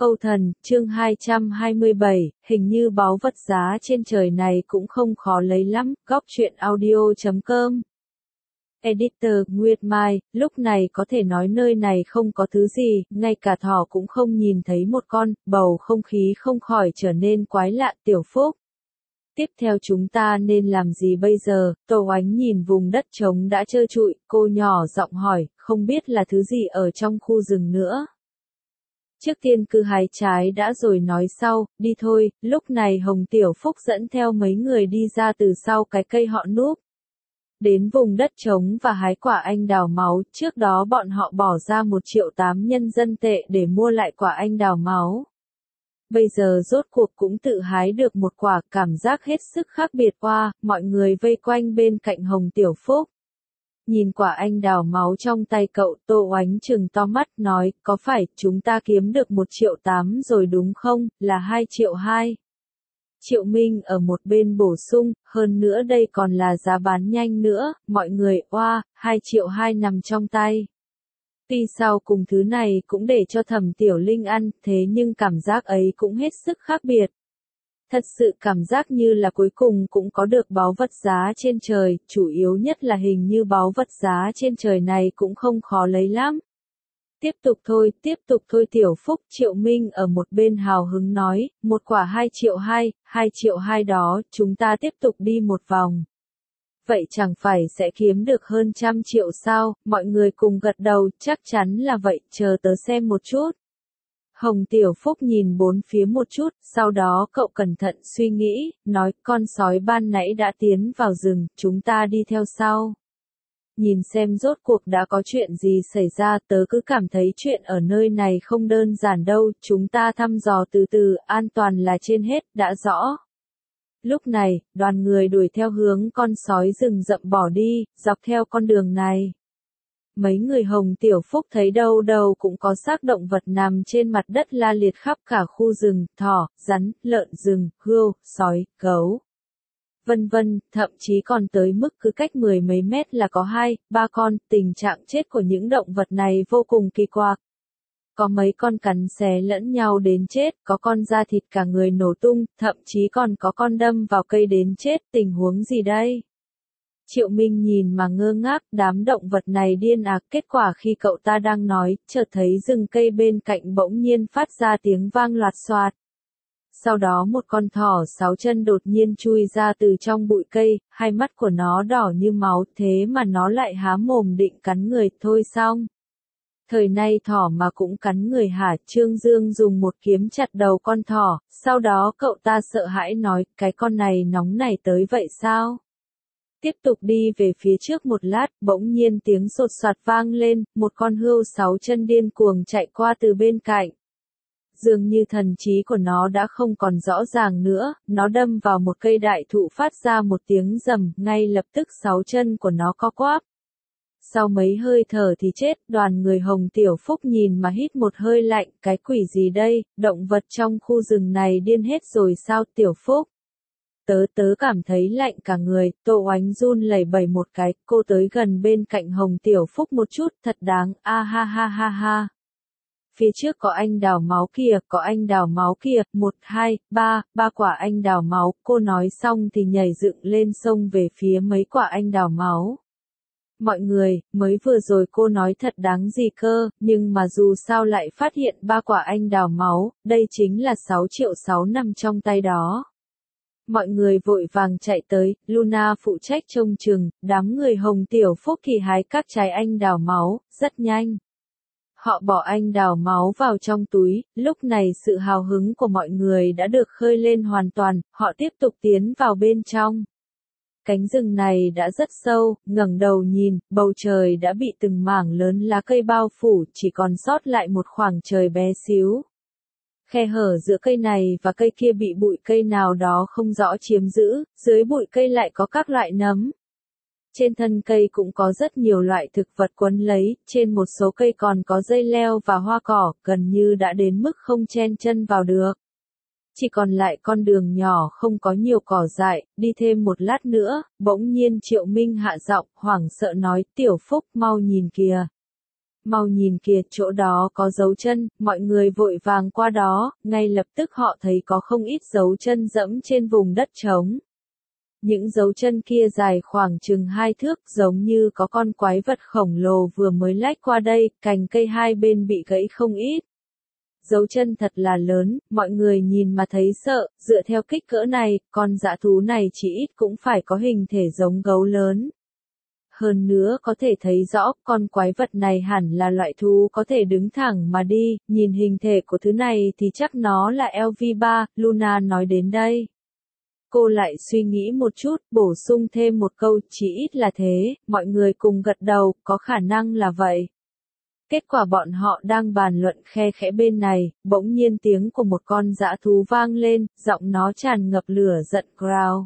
Câu thần, chương 227, hình như báu vật giá trên trời này cũng không khó lấy lắm, góc truyện audio.com. Editor, Nguyệt Mai, lúc này có thể nói nơi này không có thứ gì, ngay cả thỏ cũng không nhìn thấy một con, bầu không khí không khỏi trở nên quái lạ. Tiểu Phúc, tiếp theo chúng ta nên làm gì bây giờ? Tô Oánh nhìn vùng đất trống đã trơ trụi, cô nhỏ giọng hỏi, không biết là thứ gì ở trong khu rừng nữa. Trước tiên cứ hái trái đã rồi nói sau, đi thôi. Lúc này Hồng Tiểu Phúc dẫn theo mấy người đi ra từ sau cái cây họ núp. Đến vùng đất trống và hái quả anh đào máu, trước đó bọn họ bỏ ra 1.800.000 nhân dân tệ để mua lại quả anh đào máu. Bây giờ rốt cuộc cũng tự hái được một quả, cảm giác hết sức khác biệt. Mọi người vây quanh bên cạnh Hồng Tiểu Phúc. Nhìn quả anh đào máu trong tay cậu, Tô Oánh trừng to mắt nói, có phải chúng ta kiếm được 1.800.000 rồi đúng không, là 2.200.000. Triệu Minh ở một bên bổ sung, hơn nữa đây còn là giá bán nhanh nữa, mọi người, 2.200.000 nằm trong tay. Tuy sau cùng thứ này cũng để cho Thẩm Tiểu Linh ăn, thế nhưng cảm giác ấy cũng hết sức khác biệt. Thật sự cảm giác như là cuối cùng cũng có được báu vật giá trên trời, chủ yếu nhất là hình như báu vật giá trên trời này cũng không khó lấy lắm. Tiếp tục thôi Tiểu Phúc. Triệu Minh ở một bên hào hứng nói, một quả 2.200.000, 2.200.000 đó, chúng ta tiếp tục đi một vòng. Vậy chẳng phải sẽ kiếm được hơn 100.000.000 sao? Mọi người cùng gật đầu, chắc chắn là vậy, chờ tớ xem một chút. Hồng Tiểu Phúc nhìn bốn phía một chút, sau đó cậu cẩn thận suy nghĩ, nói, con sói ban nãy đã tiến vào rừng, chúng ta đi theo sau. Nhìn xem rốt cuộc đã có chuyện gì xảy ra, tớ cứ cảm thấy chuyện ở nơi này không đơn giản đâu, chúng ta thăm dò từ từ, an toàn là trên hết, đã rõ. Lúc này, đoàn người đuổi theo hướng con sói rừng rậm bỏ đi, dọc theo con đường này. Mấy người Hồng Tiểu Phúc thấy đâu đâu cũng có xác động vật nằm trên mặt đất la liệt khắp cả khu rừng, thỏ, rắn, lợn rừng, hươu, sói, gấu. Vân vân, thậm chí còn tới mức cứ cách 10 mấy mét là có 2-3 con. Tình trạng chết của những động vật này vô cùng kỳ quặc. Có mấy con cắn xé lẫn nhau đến chết, có con da thịt cả người nổ tung, thậm chí còn có con đâm vào cây đến chết. Tình huống gì đây? Triệu Minh nhìn mà ngơ ngác, đám động vật này điên à. Kết quả khi cậu ta đang nói, chợt thấy rừng cây bên cạnh bỗng nhiên phát ra tiếng vang loạt xoạt. Sau đó một con thỏ 6 chân đột nhiên chui ra từ trong bụi cây, hai mắt của nó đỏ như máu, thế mà nó lại há mồm định cắn người. Thôi xong. Thời nay thỏ mà cũng cắn người hả? Trương Dương dùng một kiếm chặt đầu con thỏ, sau đó cậu ta sợ hãi nói, cái con này nóng nảy tới vậy sao? Tiếp tục đi về phía trước một lát, bỗng nhiên tiếng sột soạt vang lên, một con hươu 6 chân điên cuồng chạy qua từ bên cạnh. Dường như thần trí của nó đã không còn rõ ràng nữa, nó đâm vào một cây đại thụ phát ra một tiếng rầm, ngay lập tức 6 chân của nó co quắp. Sau mấy hơi thở thì chết. Đoàn người Hồng Tiểu Phúc nhìn mà hít một hơi lạnh, cái quỷ gì đây, động vật trong khu rừng này điên hết rồi sao? Tiểu Phúc, tớ cảm thấy lạnh cả người. Tô Oánh run lẩy bẩy một cái, cô tới gần bên cạnh Hồng Tiểu Phúc một chút, thật đáng, ha ha ha ha. Phía trước có anh đào máu kìa, có anh đào máu kìa, 1, 2, 3 quả anh đào máu. Cô nói xong thì nhảy dựng lên xông về phía mấy quả anh đào máu. Mọi người, mới vừa rồi cô nói thật đáng gì cơ, nhưng mà dù sao lại phát hiện 3 quả anh đào máu, đây chính là 6.600.000 nằm trong tay đó. Mọi người vội vàng chạy tới, Luna phụ trách trông chừng, đám người Hồng Tiểu Phúc thì hái các trái anh đào máu, rất nhanh. Họ bỏ anh đào máu vào trong túi, lúc này sự hào hứng của mọi người đã được khơi lên hoàn toàn, họ tiếp tục tiến vào bên trong. Cánh rừng này đã rất sâu, ngẩng đầu nhìn, bầu trời đã bị từng mảng lớn lá cây bao phủ, chỉ còn sót lại một khoảng trời bé xíu. Khe hở giữa cây này và cây kia bị bụi cây nào đó không rõ chiếm giữ, dưới bụi cây lại có các loại nấm. Trên thân cây cũng có rất nhiều loại thực vật quấn lấy, trên một số cây còn có dây leo và hoa cỏ, gần như đã đến mức không chen chân vào được. Chỉ còn lại con đường nhỏ không có nhiều cỏ dại, đi thêm một lát nữa, bỗng nhiên Triệu Minh hạ giọng, hoảng sợ nói, Tiểu Phúc mau nhìn kìa. Mau nhìn kìa, chỗ đó có dấu chân, mọi người vội vàng qua đó, ngay lập tức họ thấy có không ít dấu chân dẫm trên vùng đất trống. Những dấu chân kia dài khoảng chừng 2 thước, giống như có con quái vật khổng lồ vừa mới lách qua đây, cành cây hai bên bị gãy không ít. Dấu chân thật là lớn, mọi người nhìn mà thấy sợ, dựa theo kích cỡ này, con dã thú này chỉ ít cũng phải có hình thể giống gấu lớn. Hơn nữa có thể thấy rõ, con quái vật này hẳn là loại thú có thể đứng thẳng mà đi, nhìn hình thể của thứ này thì chắc nó là LV3, Luna nói đến đây. Cô lại suy nghĩ một chút, bổ sung thêm một câu, chỉ ít là thế, mọi người cùng gật đầu, có khả năng là vậy. Kết quả bọn họ đang bàn luận khe khẽ bên này, bỗng nhiên tiếng của một con dã thú vang lên, giọng nó tràn ngập lửa giận growl.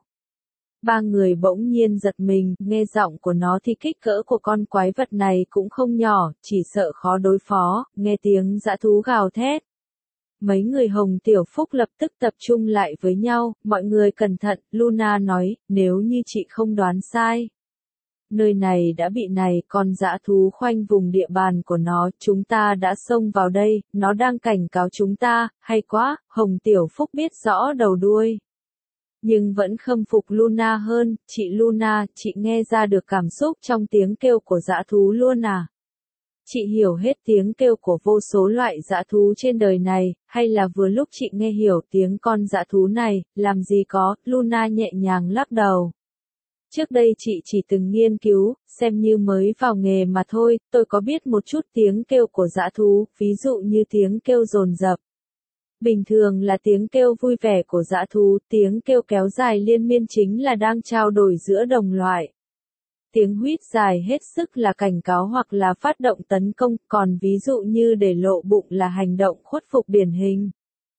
Ba người bỗng nhiên giật mình, nghe giọng của nó thì kích cỡ của con quái vật này cũng không nhỏ, chỉ sợ khó đối phó, nghe tiếng dã thú gào thét. Mấy người Hồng Tiểu Phúc lập tức tập trung lại với nhau, mọi người cẩn thận, Luna nói, nếu như chị không đoán sai. Nơi này đã bị này con dã thú khoanh vùng địa bàn của nó, chúng ta đã xông vào đây, nó đang cảnh cáo chúng ta, hay quá, Hồng Tiểu Phúc biết rõ đầu đuôi. Nhưng vẫn khâm phục Luna hơn, chị Luna, chị nghe ra được cảm xúc trong tiếng kêu của dã thú luôn à? Chị hiểu hết tiếng kêu của vô số loại dã thú trên đời này, hay là vừa lúc chị nghe hiểu tiếng con dã thú này, làm gì có, Luna nhẹ nhàng lắc đầu. Trước đây chị chỉ từng nghiên cứu, xem như mới vào nghề mà thôi, tôi có biết một chút tiếng kêu của dã thú, ví dụ như tiếng kêu dồn dập. Bình thường là tiếng kêu vui vẻ của dã thú, tiếng kêu kéo dài liên miên chính là đang trao đổi giữa đồng loại. Tiếng huýt dài hết sức là cảnh cáo hoặc là phát động tấn công, còn ví dụ như để lộ bụng là hành động khuất phục điển hình.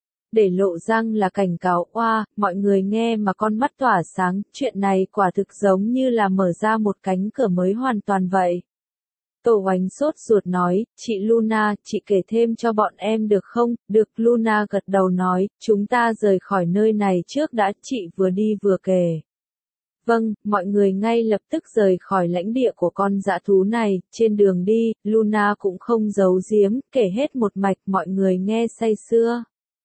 Để lộ răng là cảnh cáo, oa, mọi người nghe mà con mắt tỏa sáng, chuyện này quả thực giống như là mở ra một cánh cửa mới hoàn toàn vậy. Tô Oánh sốt ruột nói, chị Luna, chị kể thêm cho bọn em được không? Được, Luna gật đầu nói, chúng ta rời khỏi nơi này trước đã, chị vừa đi vừa kể. Vâng, mọi người ngay lập tức rời khỏi lãnh địa của con dã thú này, trên đường đi, Luna cũng không giấu giếm, kể hết một mạch, mọi người nghe say sưa.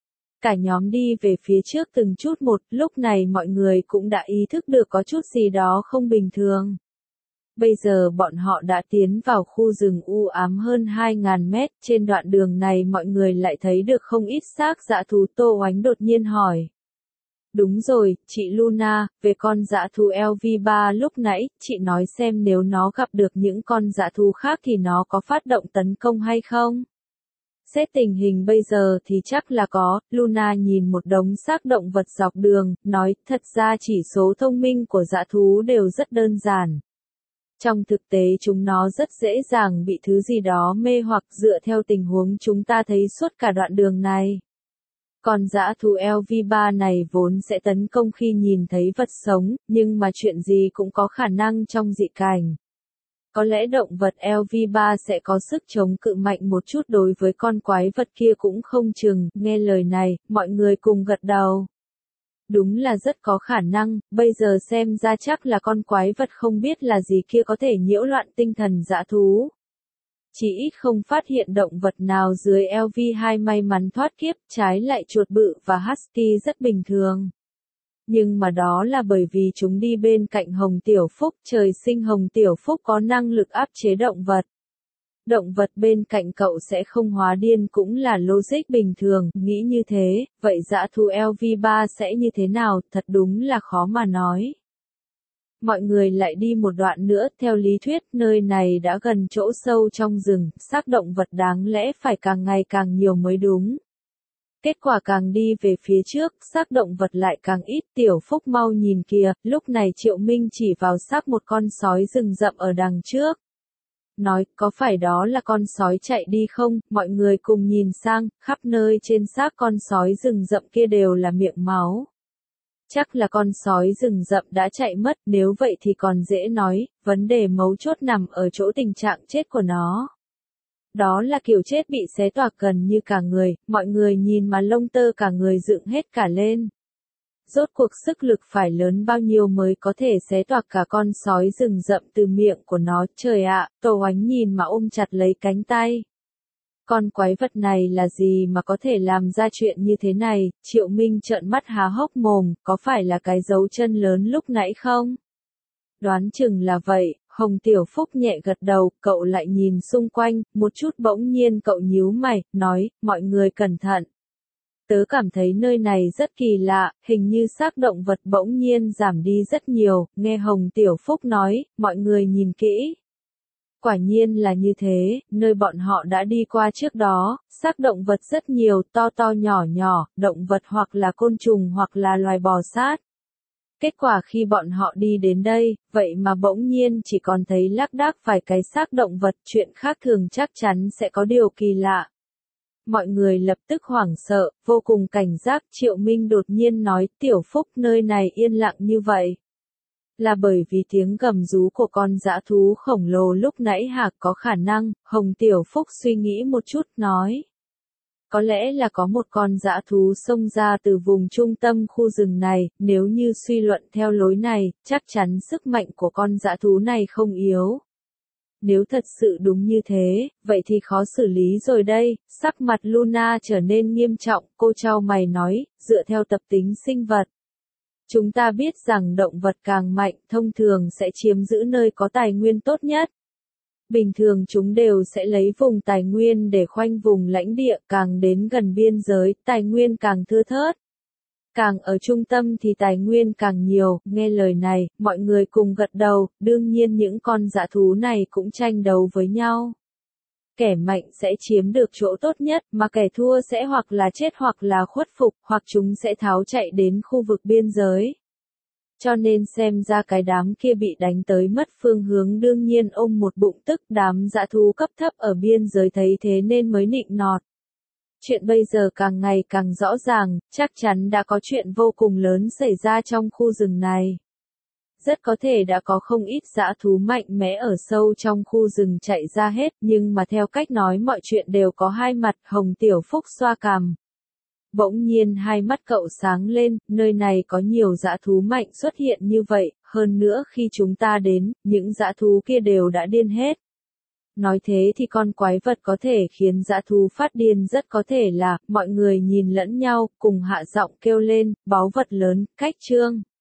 Cả nhóm đi về phía trước từng chút một, lúc này mọi người cũng đã ý thức được có chút gì đó không bình thường. Bây giờ bọn họ đã tiến vào khu rừng u ám hơn 2.000 mét, trên đoạn đường này mọi người lại thấy được không ít xác dã thú. Tô Oánh đột nhiên hỏi. Đúng rồi, chị Luna, về con dã thú LV3 lúc nãy, chị nói xem nếu nó gặp được những con dã thú khác thì nó có phát động tấn công hay không? Xét tình hình bây giờ thì chắc là có, Luna nhìn một đống xác động vật dọc đường, nói, thật ra chỉ số thông minh của dã thú đều rất đơn giản. Trong thực tế chúng nó rất dễ dàng bị thứ gì đó mê hoặc dựa theo tình huống chúng ta thấy suốt cả đoạn đường này. Con dã thú LV3 này vốn sẽ tấn công khi nhìn thấy vật sống, nhưng mà chuyện gì cũng có khả năng trong dị cảnh. Có lẽ động vật LV3 sẽ có sức chống cự mạnh một chút đối với con quái vật kia cũng không chừng, nghe lời này, mọi người cùng gật đầu. Đúng là rất có khả năng, bây giờ xem ra chắc là con quái vật không biết là gì kia có thể nhiễu loạn tinh thần dã thú. Chỉ ít không phát hiện động vật nào dưới LV2 may mắn thoát kiếp, trái lại chuột bự và husky rất bình thường. Nhưng mà đó là bởi vì chúng đi bên cạnh Hồng Tiểu Phúc, trời sinh Hồng Tiểu Phúc có năng lực áp chế động vật. Động vật bên cạnh cậu sẽ không hóa điên cũng là logic bình thường, nghĩ như thế, vậy dã thú LV3 sẽ như thế nào, thật đúng là khó mà nói. Mọi người lại đi một đoạn nữa, theo lý thuyết, nơi này đã gần chỗ sâu trong rừng, xác động vật đáng lẽ phải càng ngày càng nhiều mới đúng. Kết quả càng đi về phía trước, xác động vật lại càng ít. Tiểu Phúc mau nhìn kìa, lúc này Triệu Minh chỉ vào xác một con sói rừng rậm ở đằng trước. Nói, có phải đó là con sói chạy đi không? Mọi người cùng nhìn sang, khắp nơi trên xác con sói rừng rậm kia đều là miệng máu. Chắc là con sói rừng rậm đã chạy mất, nếu vậy thì còn dễ nói, vấn đề mấu chốt nằm ở chỗ tình trạng chết của nó. Đó là kiểu chết bị xé toạc gần như cả người, mọi người nhìn mà lông tơ cả người dựng hết cả lên. Rốt cuộc sức lực phải lớn bao nhiêu mới có thể xé toạc cả con sói rừng rậm từ miệng của nó, trời ạ, Tô Oánh nhìn mà ôm chặt lấy cánh tay. Con quái vật này là gì mà có thể làm ra chuyện như thế này, Triệu Minh trợn mắt há hốc mồm, có phải là cái dấu chân lớn lúc nãy không? Đoán chừng là vậy, Hồng Tiểu Phúc nhẹ gật đầu, cậu lại nhìn xung quanh, một chút bỗng nhiên cậu nhíu mày, nói, mọi người cẩn thận. Tớ cảm thấy nơi này rất kỳ lạ, hình như xác động vật bỗng nhiên giảm đi rất nhiều, nghe Hồng Tiểu Phúc nói, mọi người nhìn kỹ. Quả nhiên là như thế, nơi bọn họ đã đi qua trước đó, xác động vật rất nhiều, to to nhỏ nhỏ, động vật hoặc là côn trùng hoặc là loài bò sát. Kết quả khi bọn họ đi đến đây, vậy mà bỗng nhiên chỉ còn thấy lác đác vài cái xác động vật, chuyện khác thường chắc chắn sẽ có điều kỳ lạ. Mọi người lập tức hoảng sợ, vô cùng cảnh giác, Triệu Minh đột nhiên nói, Tiểu Phúc nơi này yên lặng như vậy. Là bởi vì tiếng gầm rú của con dã thú khổng lồ lúc nãy hả, có khả năng, Hồng Tiểu Phúc suy nghĩ một chút, nói. Có lẽ là có một con dã thú xông ra từ vùng trung tâm khu rừng này, nếu như suy luận theo lối này, chắc chắn sức mạnh của con dã thú này không yếu. Nếu thật sự đúng như thế, vậy thì khó xử lý rồi đây, sắc mặt Luna trở nên nghiêm trọng, cô chau mày nói, dựa theo tập tính sinh vật. Chúng ta biết rằng động vật càng mạnh, thông thường sẽ chiếm giữ nơi có tài nguyên tốt nhất. Bình thường chúng đều sẽ lấy vùng tài nguyên để khoanh vùng lãnh địa, càng đến gần biên giới, tài nguyên càng thưa thớt. Càng ở trung tâm thì tài nguyên càng nhiều, nghe lời này, mọi người cùng gật đầu, đương nhiên những con dã thú này cũng tranh đấu với nhau. Kẻ mạnh sẽ chiếm được chỗ tốt nhất, mà kẻ thua sẽ hoặc là chết hoặc là khuất phục, hoặc chúng sẽ tháo chạy đến khu vực biên giới. Cho nên xem ra cái đám kia bị đánh tới mất phương hướng đương nhiên ôm một bụng tức, đám dã thú cấp thấp ở biên giới thấy thế nên mới nịnh nọt. Chuyện bây giờ càng ngày càng rõ ràng, chắc chắn đã có chuyện vô cùng lớn xảy ra trong khu rừng này. Rất có thể đã có không ít dã thú mạnh mẽ ở sâu trong khu rừng chạy ra hết, nhưng mà theo cách nói mọi chuyện đều có hai mặt, Hồng Tiểu Phúc xoa cằm. Bỗng nhiên hai mắt cậu sáng lên, nơi này có nhiều dã thú mạnh xuất hiện như vậy, hơn nữa khi chúng ta đến, những dã thú kia đều đã điên hết. Nói thế thì con quái vật có thể khiến dã thú phát điên rất có thể là, mọi người nhìn lẫn nhau, cùng hạ giọng kêu lên, báu vật lớn, cách chương.